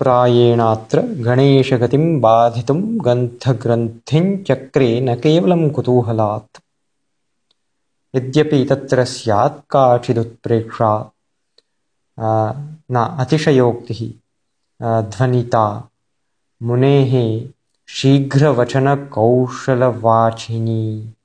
प्रायेणात्र गणेशगतिं बाधितुं ग्रन्थग्रन्थिं चक्रे न केवलं कुतूहलात्। यद्यपि तत्र स्यात् काचिदुत्प्रेक्षा न अतिशयोक्तिः ध्वनिता मुनेः शीघ्रवचनकौशलवाचिनी।